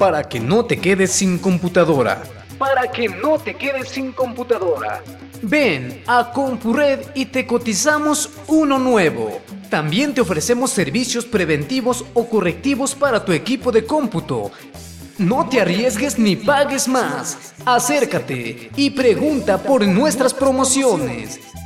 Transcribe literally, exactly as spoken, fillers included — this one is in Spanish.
para que no te quedes sin computadora. Para que no te quedes sin computadora. Ven a CompuRed y te cotizamos uno nuevo. También te ofrecemos servicios preventivos o correctivos para tu equipo de cómputo. No te arriesgues ni pagues más. Acércate y pregunta por nuestras promociones.